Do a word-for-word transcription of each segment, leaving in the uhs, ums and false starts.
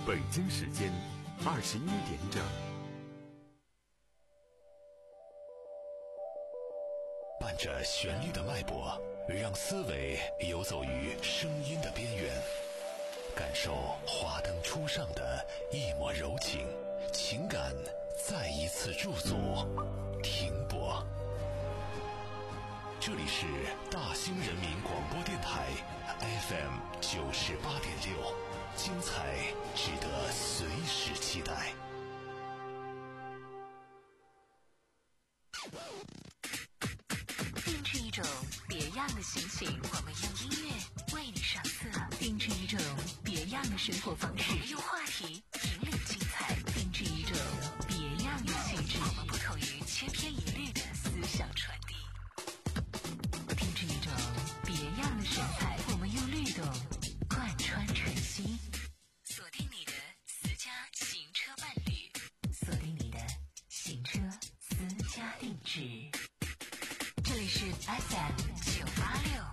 北京时间二十一点整。 伴着旋律的脉搏，让思维游走于声音的边缘，感受华灯初上的一抹柔情，情感再一次驻足停泊。这里是大兴人民广播电台 F M 九十八点六，精彩值得随时期待。 定制一种别样的心情，我们用音乐为你上色；定制一种别样的生活方式，我们用话题引领精彩；定制一种别样的气质，我们不同于千篇一律的思想传递；定制一种别样的神采，我们用律动贯穿晨曦。锁定你的私家行车伴侣，锁定你的行车私家定制。这里是 F M 九八六。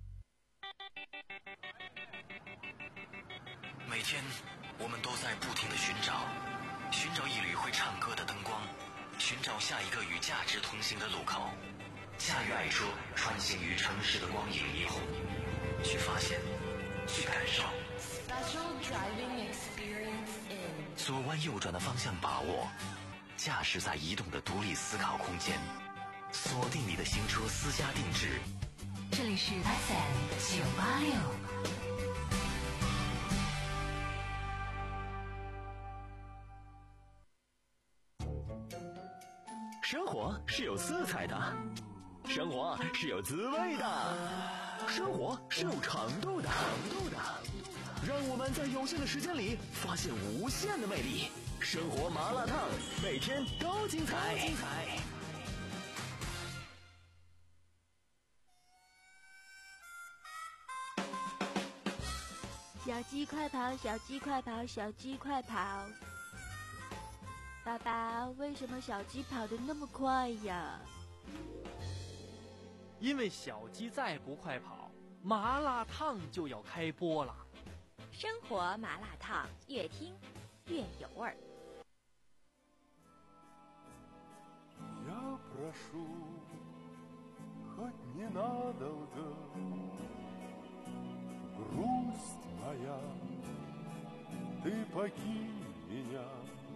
每天我们都在不停地寻找，寻找一缕会唱歌的灯光，寻找下一个与价值同行的路口。驾驭爱车，穿行于城市的光影霓虹，去发现，去感受。 Special driving experience in 左弯右转的方向把握，驾驶在移动的独立思考空间。锁定你的行车私家定制， 这里是 F M 九八六。 生活是有色彩的，生活是有滋味的，生活是有长度的。长度的，让我们在有限的时间里发现无限的魅力。生活麻辣烫，每天都精彩。精彩。 小鸡快跑，小鸡快跑，小鸡快跑！爸爸，为什么小鸡跑得那么快呀？ 因为小鸡再不快跑，麻辣烫就要开播了。 生活麻辣烫，越听越有味儿。 Я прошу, хоть ненадолго, грусть моя, ты покинь меня,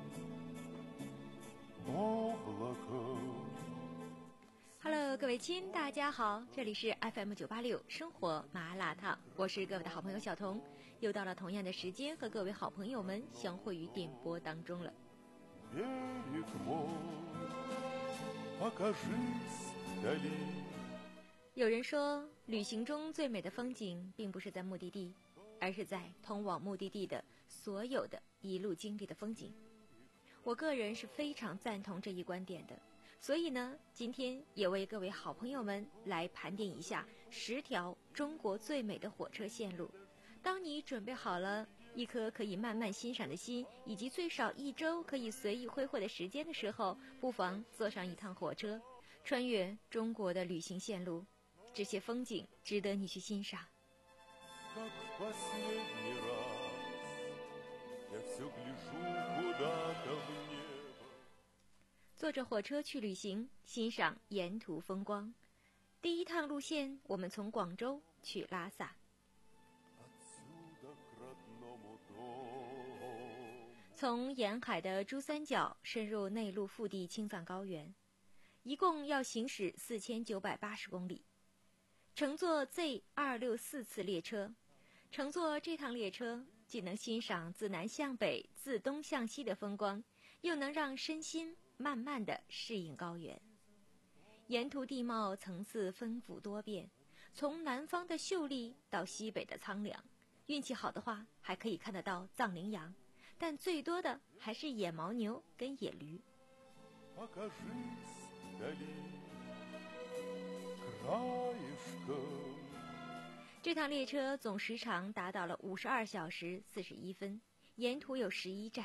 облако。 Hello， 各位亲，大家好，这里是 F M 九八六生活麻辣烫，我是各位的好朋友小彤，又到了同样的时间和各位好朋友们相会于电波当中了。有人说，旅行中最美的风景并不是在目的地，而是在通往目的地的所有的一路经历的风景。我个人是非常赞同这一观点的，所以呢，今天也为各位好朋友们来盘点一下十条中国最美的火车线路。当你准备好了一颗可以慢慢欣赏的心，以及最少一周可以随意挥霍的时间的时候，不妨坐上一趟火车，穿越中国的旅行线路，这些风景值得你去欣赏。坐着火车去旅行，欣赏沿途风光。第一趟路线，我们从广州去拉萨。从沿海的珠三角深入内陆腹地青藏高原，一共要行驶四千九百八十公里。乘坐 Z 二六四次列车，乘坐这趟列车既能欣赏自南向北、自东向西的风光，又能让身心慢慢地适应高原。沿途地貌层次丰富多变，从南方的秀丽到西北的苍凉，运气好的话还可以看得到藏羚羊，但最多的还是野牦牛跟野驴。这趟列车总时长达到了五十二小时四十一分，沿途有十一站。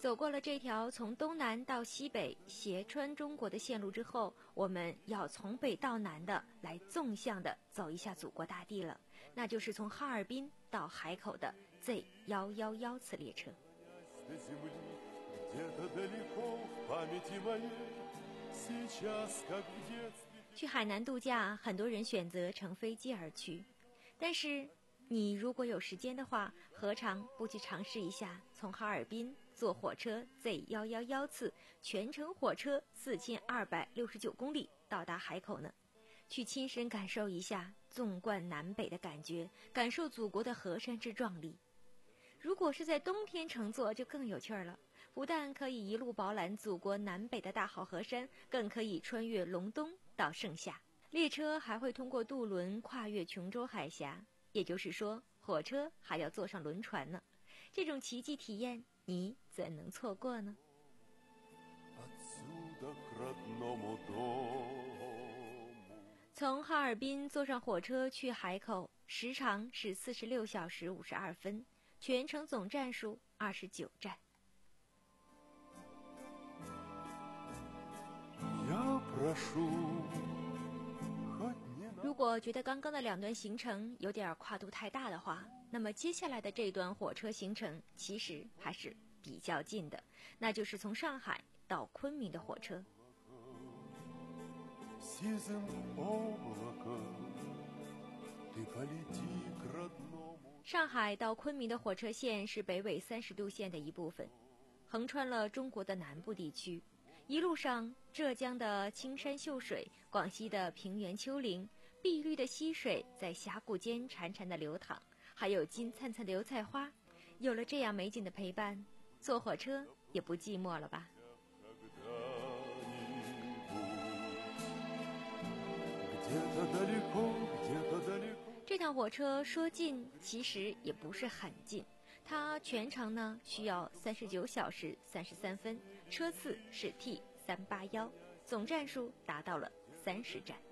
走过了这条从东南到西北斜穿中国的线路之后，我们要从北到南的来纵向的走一下祖国大地了，那就是从哈尔滨到海口的 Z 一一一 次列车。去海南度假，很多人选择乘飞机而去，但是你如果有时间的话，何尝不去尝试一下从哈尔滨坐火车 Z 一一一 次全程火车四千二百六十九公里到达海口呢？去亲身感受一下纵贯南北的感觉，感受祖国的河山之壮丽。如果是在冬天乘坐就更有趣了，不但可以一路饱览祖国南北的大好河山，更可以穿越隆冬到盛夏。列车还会通过渡轮跨越琼州海峡，也就是说火车还要坐上轮船呢。这种奇迹体验你怎能错过呢？从哈尔滨坐上火车去海口，时长是四十六小时五十二分，全程总站数二十九站。如果觉得刚刚的两段行程有点跨度太大的话，那么接下来的这段火车行程其实还是比较近的，那就是从上海到昆明的火车。上海到昆明的火车线是北纬三十度线的一部分，横穿了中国的南部地区。一路上，浙江的青山秀水，广西的平原丘陵，碧绿的溪水在峡谷间潺潺的流淌，还有金灿灿的油菜花。有了这样美景的陪伴，坐火车也不寂寞了吧？这趟火车说近其实也不是很近，它全程呢需要三十九小时三十三分，车次是 T 三八一，总站数达到了三十站。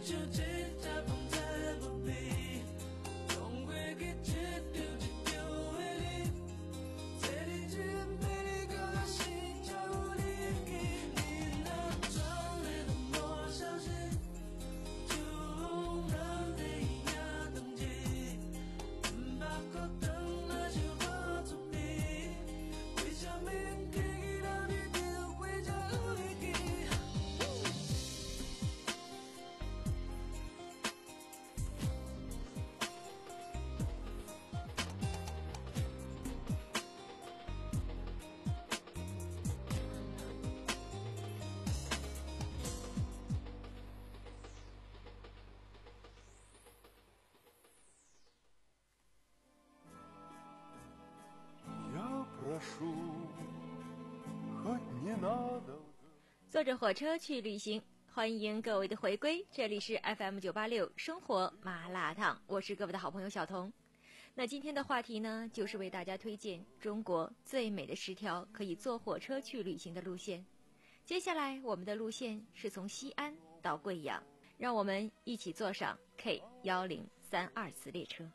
坐着火车去旅行，欢迎各位的回归，这里是 F M 九八六生活麻辣烫，我是各位的好朋友小彤。那今天的话题呢，就是为大家推荐中国最美的十条可以坐火车去旅行的路线。接下来我们的路线是从西安到贵阳，让我们一起坐上 K 一零三二次列车。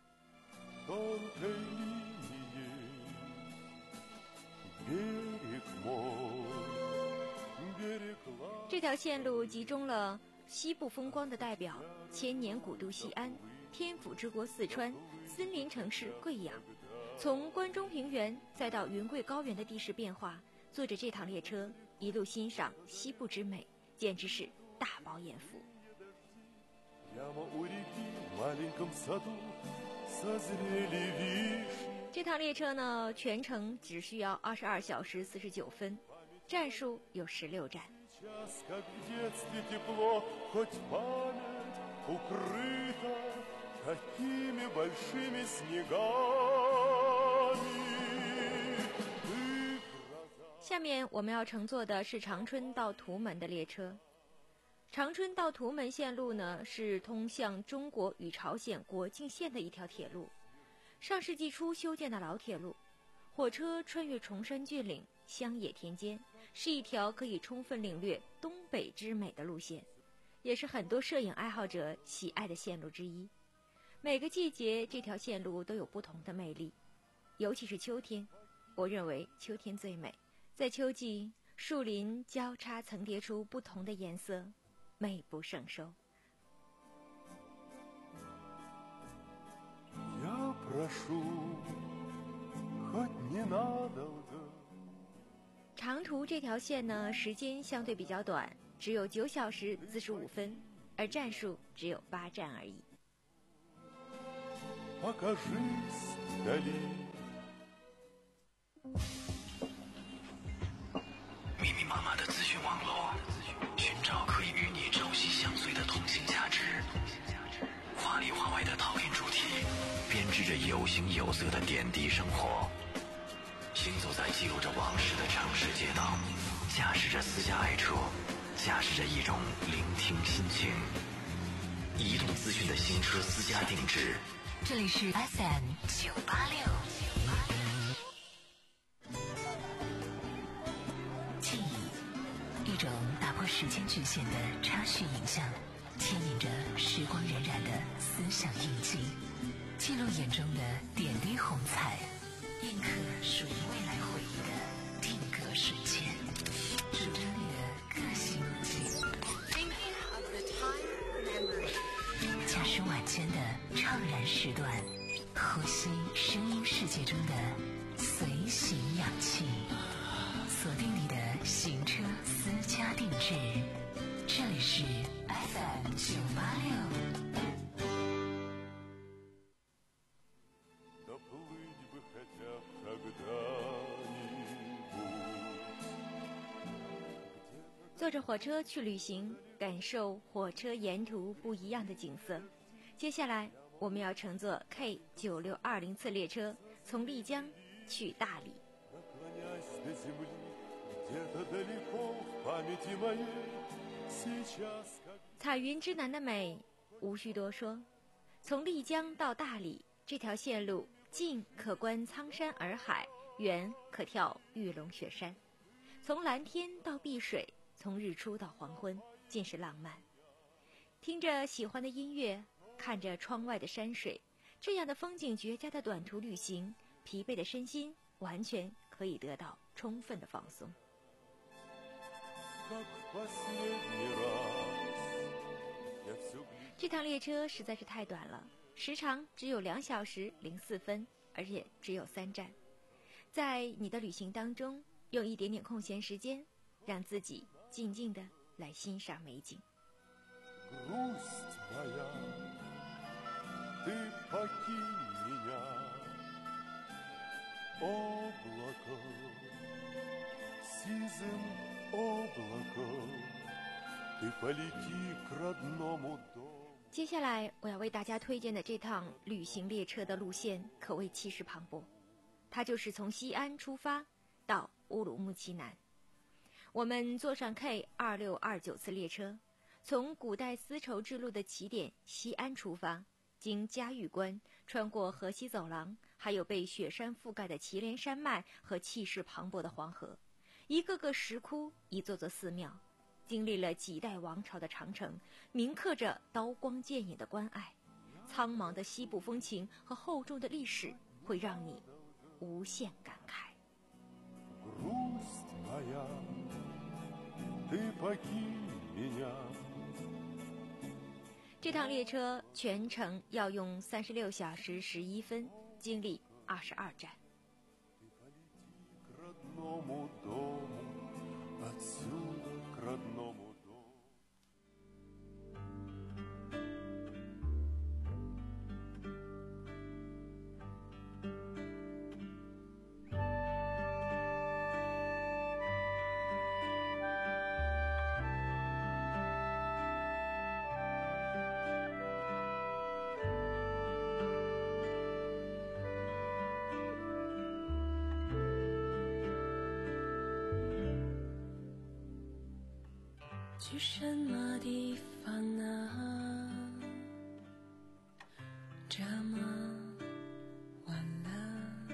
这条线路集中了西部风光的代表千年古都西安、天府之国四川、森林城市贵阳，从关中平原再到云贵高原的地势变化，坐着这趟列车一路欣赏西部之美，简直是大饱眼福。这趟列车呢，全程只需要二十二小时四十九分，站数有十六站。下面我们要乘坐的是长春到图门的列车。长春到图门线路呢，是通向中国与朝鲜国境线的一条铁路，上世纪初修建的老铁路。火车穿越崇山峻岭、乡野田间，是一条可以充分领略东北之美的路线，也是很多摄影爱好者喜爱的线路之一。每个季节这条线路都有不同的魅力，尤其是秋天，我认为秋天最美。在秋季，树林交叉层叠出不同的颜色，美不胜收。长途这条线呢，时间相对比较短，只有九小时四十五分，而站数只有八站而已。 密密麻麻的资讯网络，寻找可以与你朝夕相随的通信价值。华里华外的讨论主题，编织着有形有色的点滴生活。行走在记录着往事的城市街道，驾驶着私家爱车，驾驶着一种聆听心情。移动资讯的新车私家定制， 这里是 F M 九八六。记忆，一种打破时间局限的插叙影像，牵引着时光荏苒的思想印记，记录眼中的点滴红彩，印刻属于未来回忆的定格瞬间，主张你的个性路径。驾驶晚间的怅然时段，呼吸声音世界中的随行氧气，锁定你的行车私家定制，这里是 F M 九八六。坐着火车去旅行，感受火车沿途不一样的景色。接下来我们要乘坐 K 九六二零次列车，从丽江去大理。彩云之南的美无需多说，从丽江到大理这条线路，近可观苍山洱海，远可眺玉龙雪山，从蓝天到碧水，从日出到黄昏，尽是浪漫。 听着喜欢的音乐，看着窗外的山水，这样的风景绝佳的短途旅行，疲惫的身心完全可以得到充分的放松。这趟列车实在是太短了，时长只有两小时零四分，而且只有三站。在你的旅行当中，用一点点空闲时间，让自己静静地来欣赏美景。接下来我要为大家推荐的这趟旅行列车的路线可谓气势磅礴，它就是从西安出发到乌鲁木齐南。我们坐上 K 二六二九次列车，从古代丝绸之路的起点西安出发，经嘉峪关，穿过河西走廊，还有被雪山覆盖的祁连山脉和气势磅礴的黄河，一个个石窟，一座座寺庙，经历了几代王朝的长城，铭刻着刀光剑影的关爱。苍茫的西部风情和厚重的历史会让你无限感慨。这趟列车全程要用三十六小时十一分，经历二十二站。 去什么地方啊？这么晚了，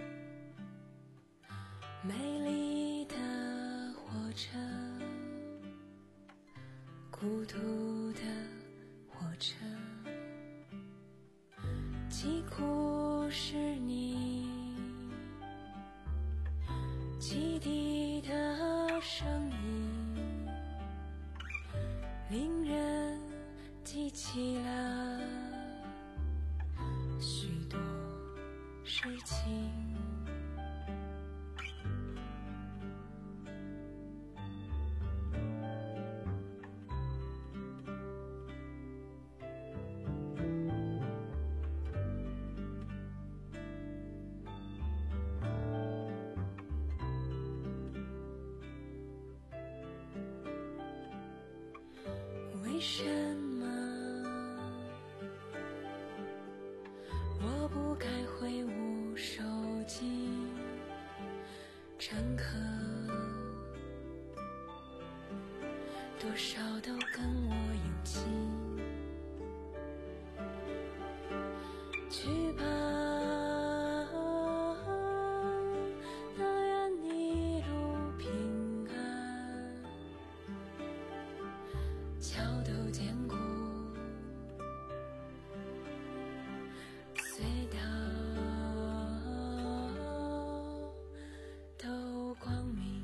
美丽的火车，孤独的火车，几乎是你汽笛的声音，令人记起了许多事情。为什么我不该挥舞手机？乘客多少都跟我有情，去吧，但愿一路平安，桥都坚固，隧道都光明。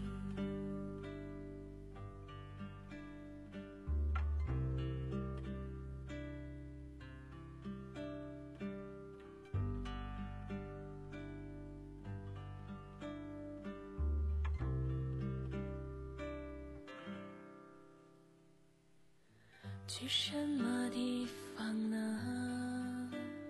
去什么地方呢？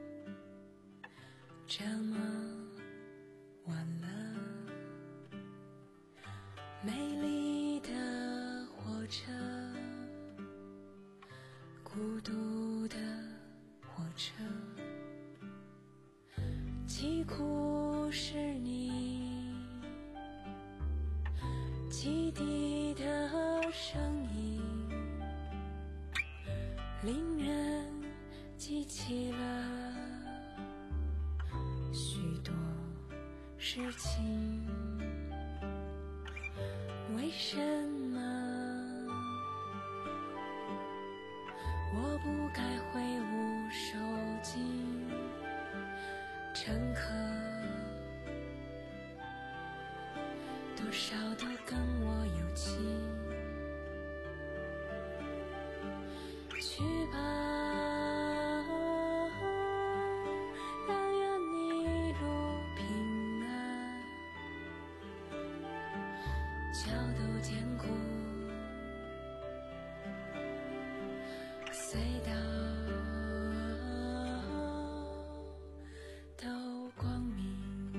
这么晚了，美丽的火车，孤独的火车，几乎是你汽笛的声音，令人记起了许多事情。为什么我不该挥舞手机乘客，多少都跟我有情。去吧，但愿你一路平安，脚都坚固，隧道都光明。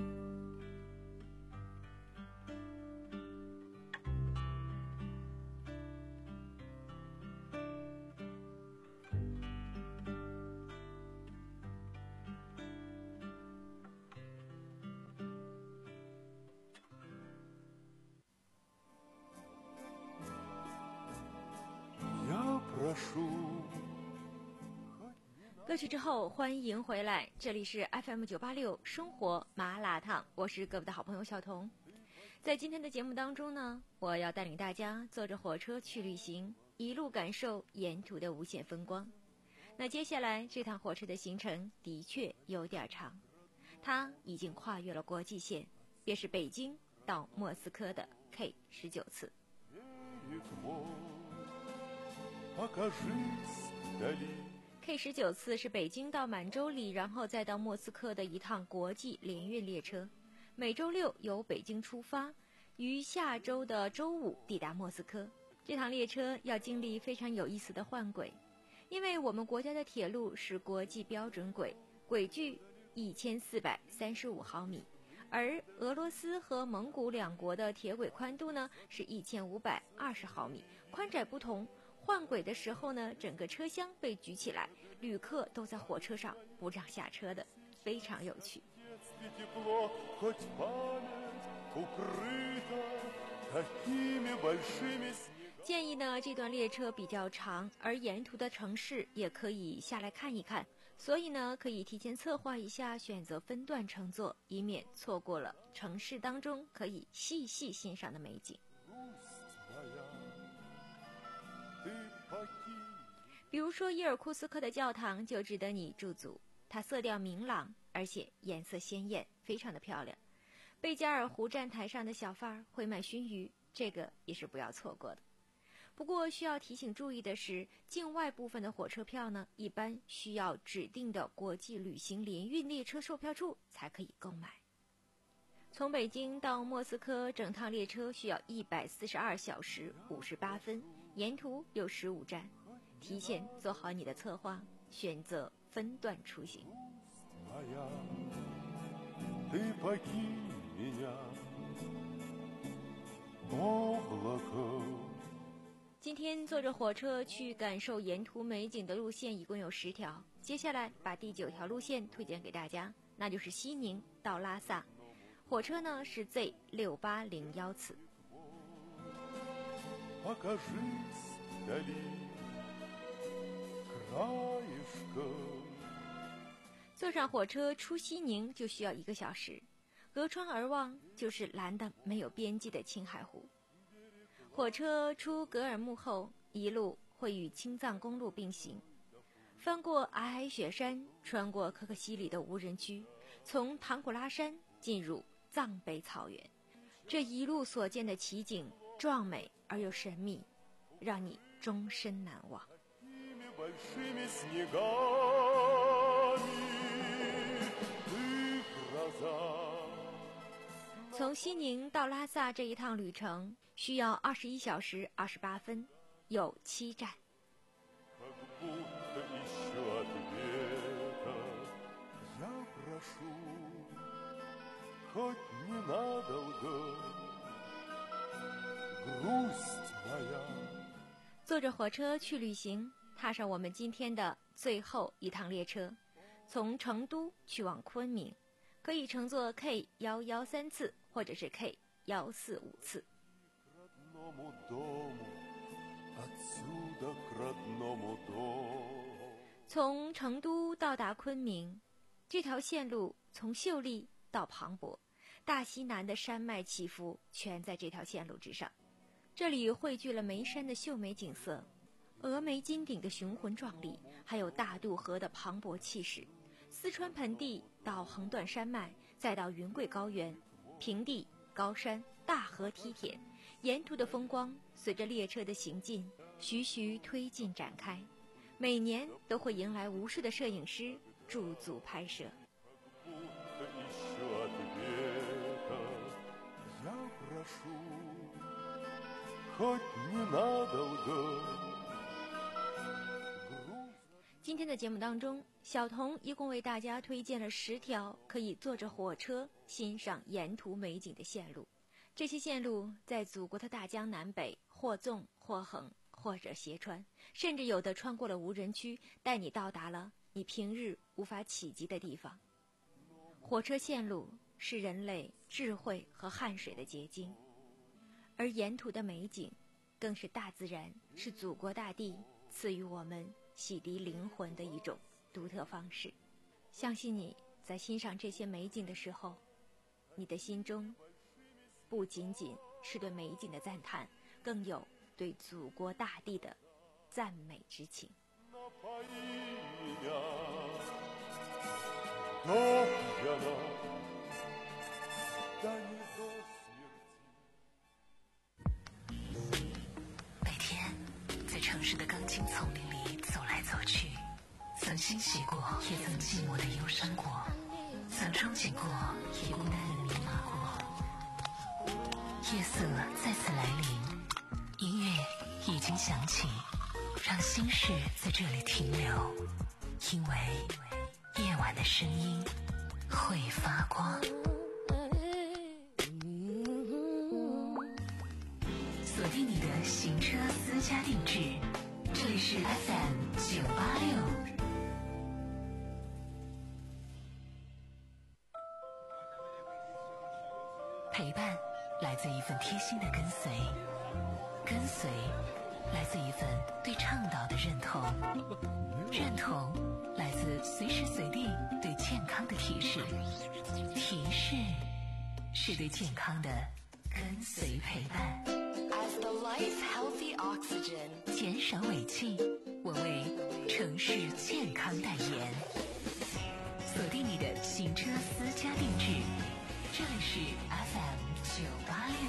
歌曲之后，欢迎回来，这里是 F M 九八六生活麻辣烫，我是各位的好朋友小彤。在今天的节目当中呢，我要带领大家坐着火车去旅行，一路感受沿途的无限风光。那接下来这趟火车的行程的确有点长，它已经跨越了国际线，便是北京到莫斯科的 K 十九次。K 十九次是北京到满洲里，然后再到莫斯科的一趟国际联运列车，每周六由北京出发，于下周的周五抵达莫斯科。这趟列车要经历非常有意思的换轨，因为我们国家的铁路是国际标准轨，轨距一千四百三十五毫米，而俄罗斯和蒙古两国的铁轨宽度呢是一千五百二十毫米，宽窄不同。换轨的时候呢，整个车厢被举起来，旅客都在火车上不让下车的，非常有趣。建议呢，这段列车比较长，而沿途的城市也可以下来看一看，所以呢，可以提前策划一下，选择分段乘坐，以免错过了城市当中可以细细欣赏的美景。比如说伊尔库斯克的教堂就值得你驻足，它色调明朗，而且颜色鲜艳，非常的漂亮。贝加尔湖站台上的小贩儿会卖熏鱼，这个也是不要错过的。不过需要提醒注意的是，境外部分的火车票呢，一般需要指定的国际旅行联运列车售票处才可以购买。从北京到莫斯科，整趟列车需要一百四十二小时五十八分，沿途有十五站。提前做好你的策划，选择分段出行。今天坐着火车去感受沿途美景的路线一共有十条，接下来把第九条路线推荐给大家，那就是西宁到拉萨。火车呢是 Z 六八零一次。坐上火车出西宁就需要一个小时，隔窗而望就是蓝得没有边际的青海湖。火车出格尔木后，一路会与青藏公路并行，翻过皑皑雪山，穿过可可西里的无人区，从唐古拉山进入藏北草原。这一路所见的奇景壮美而又神秘，让你终身难忘。从西宁到拉萨这一趟旅程需要二十一小时二十八分，有七站。坐着火车去旅行，踏上我们今天的最后一趟列车，从成都去往昆明，可以乘坐 K 一一三次或者是 K 一四五次。从成都到达昆明，这条线路从秀丽到磅礴，大西南的山脉起伏全在这条线路之上。这里汇聚了眉山的秀美景色， 峨眉金顶的雄浑壮丽，还有大渡河的磅礴气势。四川盆地到横断山脉，再到云贵高原，平地、高山、大河梯田，沿途的风光随着列车的行进，徐徐推进展开。每年都会迎来无数的摄影师驻足拍摄。今天的节目当中，小童一共为大家推荐了十条可以坐着火车欣赏沿途美景的线路。这些线路在祖国的大江南北，或纵或横，或者斜穿，甚至有的穿过了无人区，带你到达了你平日无法企及的地方。火车线路是人类智慧和汗水的结晶，而沿途的美景更是大自然，是祖国大地赐予我们洗涤灵魂的一种独特方式。相信你在欣赏这些美景的时候，你的心中不仅仅是对美景的赞叹，更有对祖国大地的赞美之情。 每天在城市的钢筋丛林里走来走去，曾欣喜过，也曾寂寞的忧伤过，曾憧憬过，也孤单的迷茫过。夜色再次来临，音乐已经响起，让心事在这里停留，因为夜晚的声音会发光。锁定你的行车私家定制，这里是 F M 九八六。陪伴来自一份贴心的跟随，跟随来自一份对倡导的认同，认同来自随时随地对健康的提示，提示是对健康的跟随陪伴。As the life healthy oxygen， 减少尾气，我为城市健康代言。锁定你的行车私家定制，这里是 F M 九八六。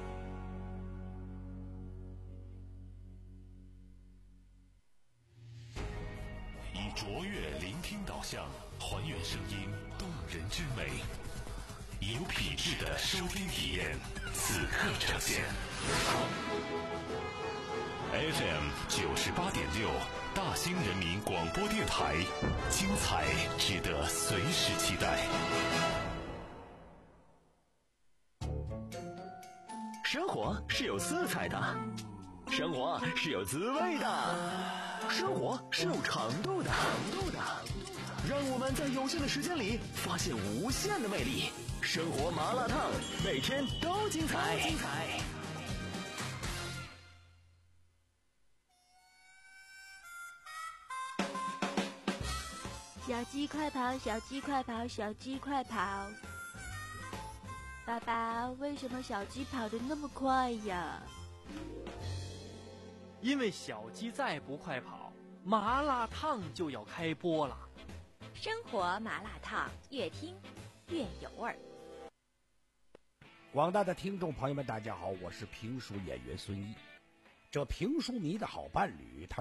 以卓越聆听导向，还原声音动人之美，以有品质的收听体验，此刻呈现。F M 九十八点六，大兴人民广播电台，精彩值得随时期待。 生活是有色彩的，生活是有滋味的，生活是有长度的，长度的。让我们在有限的时间里发现无限的魅力。生活麻辣烫，每天都精彩。精彩。 小鸡快跑，小鸡快跑，小鸡快跑！爸爸，为什么小鸡跑得那么快呀？ 因为小鸡再不快跑，麻辣烫就要开播了。 生活麻辣烫，越听越有味儿。 广大的听众朋友们，大家好，我是评书演员孙毅。这评书迷的好伴侣，他